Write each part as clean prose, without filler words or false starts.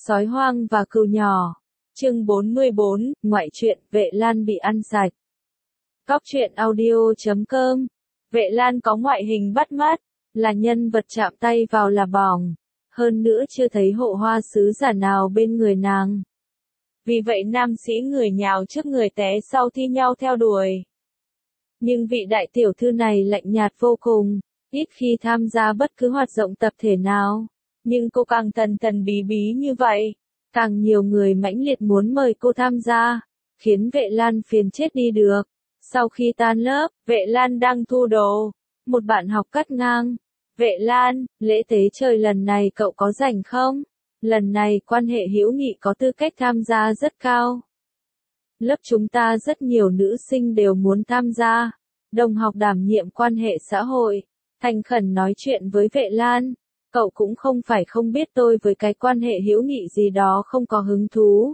Sói hoang và cừu nhỏ. Chương 44, ngoại truyện, Vệ Lan bị ăn sạch. Cóc truyện audio.com. Vệ Lan có ngoại hình bắt mắt, là nhân vật chạm tay vào là bỏng. Hơn nữa chưa thấy hộ hoa sứ giả nào bên người nàng. Vì vậy nam sĩ người nhào trước người té sau thi nhau theo đuổi. Nhưng vị đại tiểu thư này lạnh nhạt vô cùng, ít khi tham gia bất cứ hoạt động tập thể nào. Nhưng cô càng thần thần bí bí như vậy, càng nhiều người mãnh liệt muốn mời cô tham gia, khiến Vệ Lan phiền chết đi được. Sau khi tan lớp, Vệ Lan đang thu đồ, một bạn học cắt ngang. Vệ Lan, lễ tế trời lần này cậu có rảnh không? Lần này quan hệ hữu nghị có tư cách tham gia rất cao. Lớp chúng ta rất nhiều nữ sinh đều muốn tham gia. Đồng học đảm nhiệm quan hệ xã hội, thành khẩn nói chuyện với Vệ Lan. Cậu cũng không phải không biết tôi với cái quan hệ hữu nghị gì đó không có hứng thú.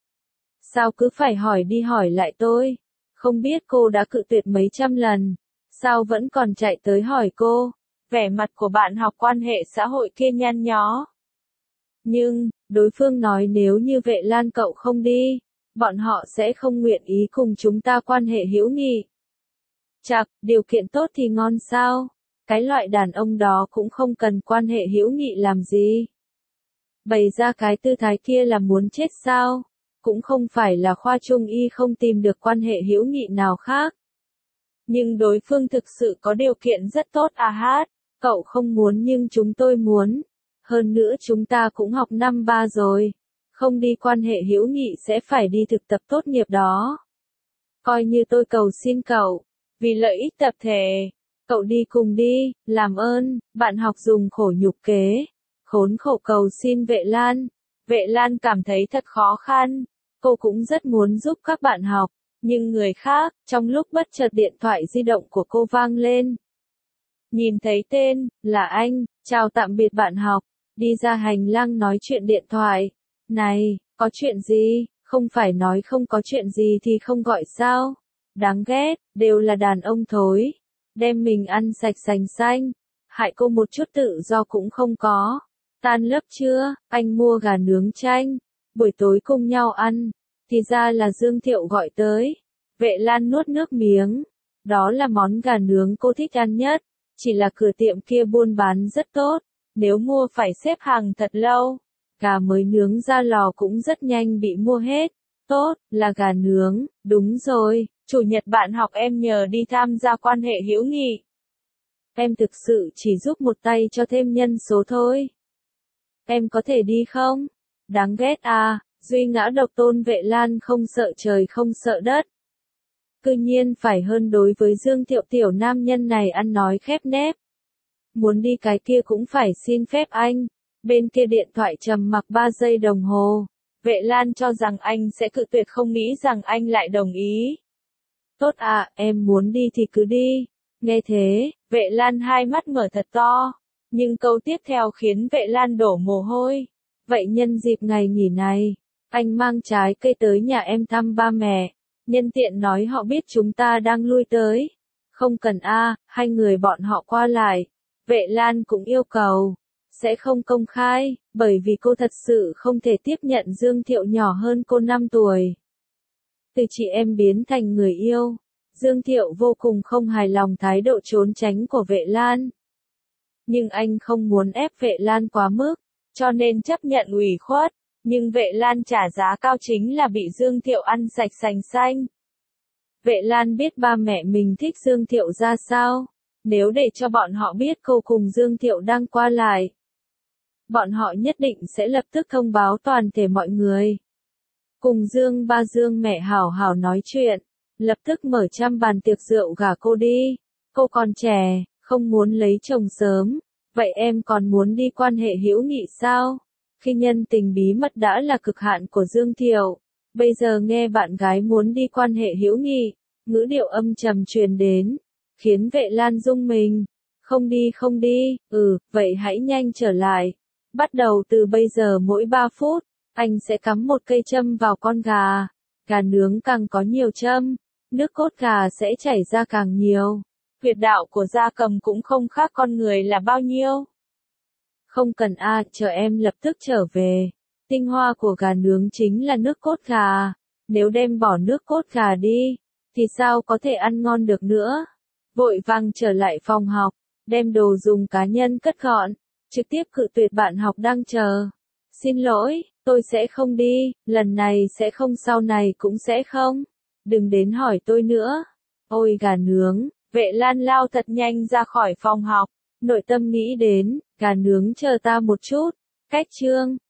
Sao cứ phải hỏi đi hỏi lại tôi? Không biết cô đã cự tuyệt mấy trăm lần, sao vẫn còn chạy tới hỏi cô? Vẻ mặt của bạn học quan hệ xã hội kia nhăn nhó. Nhưng, đối phương nói nếu như Vệ Lan cậu không đi, bọn họ sẽ không nguyện ý cùng chúng ta quan hệ hữu nghị. Chạc, điều kiện tốt thì ngon sao? Cái loại đàn ông đó cũng không cần quan hệ hữu nghị làm gì. Bày ra cái tư thái kia là muốn chết sao? Cũng không phải là khoa trung y không tìm được quan hệ hữu nghị nào khác. Nhưng đối phương thực sự có điều kiện rất tốt à hát. Cậu không muốn nhưng chúng tôi muốn. Hơn nữa chúng ta cũng học năm 3 rồi. Không đi quan hệ hữu nghị sẽ phải đi thực tập tốt nghiệp đó. Coi như tôi cầu xin cậu, vì lợi ích tập thể. Cậu đi cùng đi, làm ơn. Bạn học dùng khổ nhục kế, khốn khổ cầu xin Vệ Lan. Vệ Lan cảm thấy thật khó khăn. Cô cũng rất muốn giúp các bạn học, nhưng người khác, trong lúc bất chợt điện thoại di động của cô vang lên. Nhìn thấy tên, là anh, chào tạm biệt bạn học, đi ra hành lang nói chuyện điện thoại. Này, có chuyện gì, không phải nói không có chuyện gì thì không gọi sao? Đáng ghét, đều là đàn ông thối. Đem mình ăn sạch sành xanh, hại cô một chút tự do cũng không có. Tan lớp chưa, anh mua gà nướng chanh, buổi tối cùng nhau ăn. Thì ra là Dương Thiệu gọi tới. Vệ Lan nuốt nước miếng. Đó là món gà nướng cô thích ăn nhất. Chỉ là cửa tiệm kia buôn bán rất tốt. Nếu mua phải xếp hàng thật lâu. Gà mới nướng ra lò cũng rất nhanh bị mua hết. Tốt, là gà nướng, đúng rồi. Chủ nhật bạn học em nhờ đi tham gia quan hệ hữu nghị. Em thực sự chỉ giúp một tay cho thêm nhân số thôi. Em có thể đi không? Đáng ghét à, duy ngã độc tôn Vệ Lan không sợ trời không sợ đất. Cư nhiên phải hơn đối với Dương Thiệu tiểu nam nhân này ăn nói khép nép. Muốn đi cái kia cũng phải xin phép anh. Bên kia điện thoại trầm mặc 3 giây đồng hồ. Vệ Lan cho rằng anh sẽ cự tuyệt không nghĩ rằng anh lại đồng ý. Tốt à, em muốn đi thì cứ đi. Nghe thế, Vệ Lan hai mắt mở thật to. Nhưng câu tiếp theo khiến Vệ Lan đổ mồ hôi. Vậy nhân dịp ngày nghỉ này, anh mang trái cây tới nhà em thăm ba mẹ. Nhân tiện nói họ biết chúng ta đang lui tới. Không cần hai người bọn họ qua lại. Vệ Lan cũng yêu cầu. Sẽ không công khai, bởi vì cô thật sự không thể tiếp nhận Dương Thiệu nhỏ hơn cô 5 tuổi. Từ chị em biến thành người yêu. Dương Thiệu vô cùng không hài lòng thái độ trốn tránh của Vệ Lan. Nhưng anh không muốn ép Vệ Lan quá mức, cho nên chấp nhận ủy khuất. Nhưng Vệ Lan trả giá cao chính là bị Dương Thiệu ăn sạch sành xanh. Vệ Lan biết ba mẹ mình thích Dương Thiệu ra sao. Nếu để cho bọn họ biết cô cùng Dương Thiệu đang qua lại, bọn họ nhất định sẽ lập tức thông báo toàn thể mọi người. Cùng Dương ba Dương mẹ hảo hảo nói chuyện, lập tức mở trăm bàn tiệc rượu gả cô đi. Cô còn trẻ, không muốn lấy chồng sớm, vậy em còn muốn đi quan hệ hữu nghị sao? Khi nhân tình bí mật đã là cực hạn của Dương Thiệu, bây giờ nghe bạn gái muốn đi quan hệ hữu nghị, ngữ điệu âm trầm truyền đến, khiến Vệ Lan rung mình. Không đi, vậy hãy nhanh trở lại. Bắt đầu từ bây giờ mỗi 3 phút, anh sẽ cắm một cây châm vào con gà. Gà nướng càng có nhiều châm, nước cốt gà sẽ chảy ra càng nhiều. Huyệt đạo của gia cầm cũng không khác con người là bao nhiêu. Không cần chờ em lập tức trở về. Tinh hoa của gà nướng chính là nước cốt gà. Nếu đem bỏ nước cốt gà đi, thì sao có thể ăn ngon được nữa. Vội vàng trở lại phòng học, đem đồ dùng cá nhân cất gọn, trực tiếp cự tuyệt bạn học đang chờ. Xin lỗi, tôi sẽ không đi, lần này sẽ không, sau này cũng sẽ không. Đừng đến hỏi tôi nữa. Ôi gà nướng, Vệ Lan lao thật nhanh ra khỏi phòng học, nội tâm nghĩ đến, gà nướng chờ ta một chút. Cách chương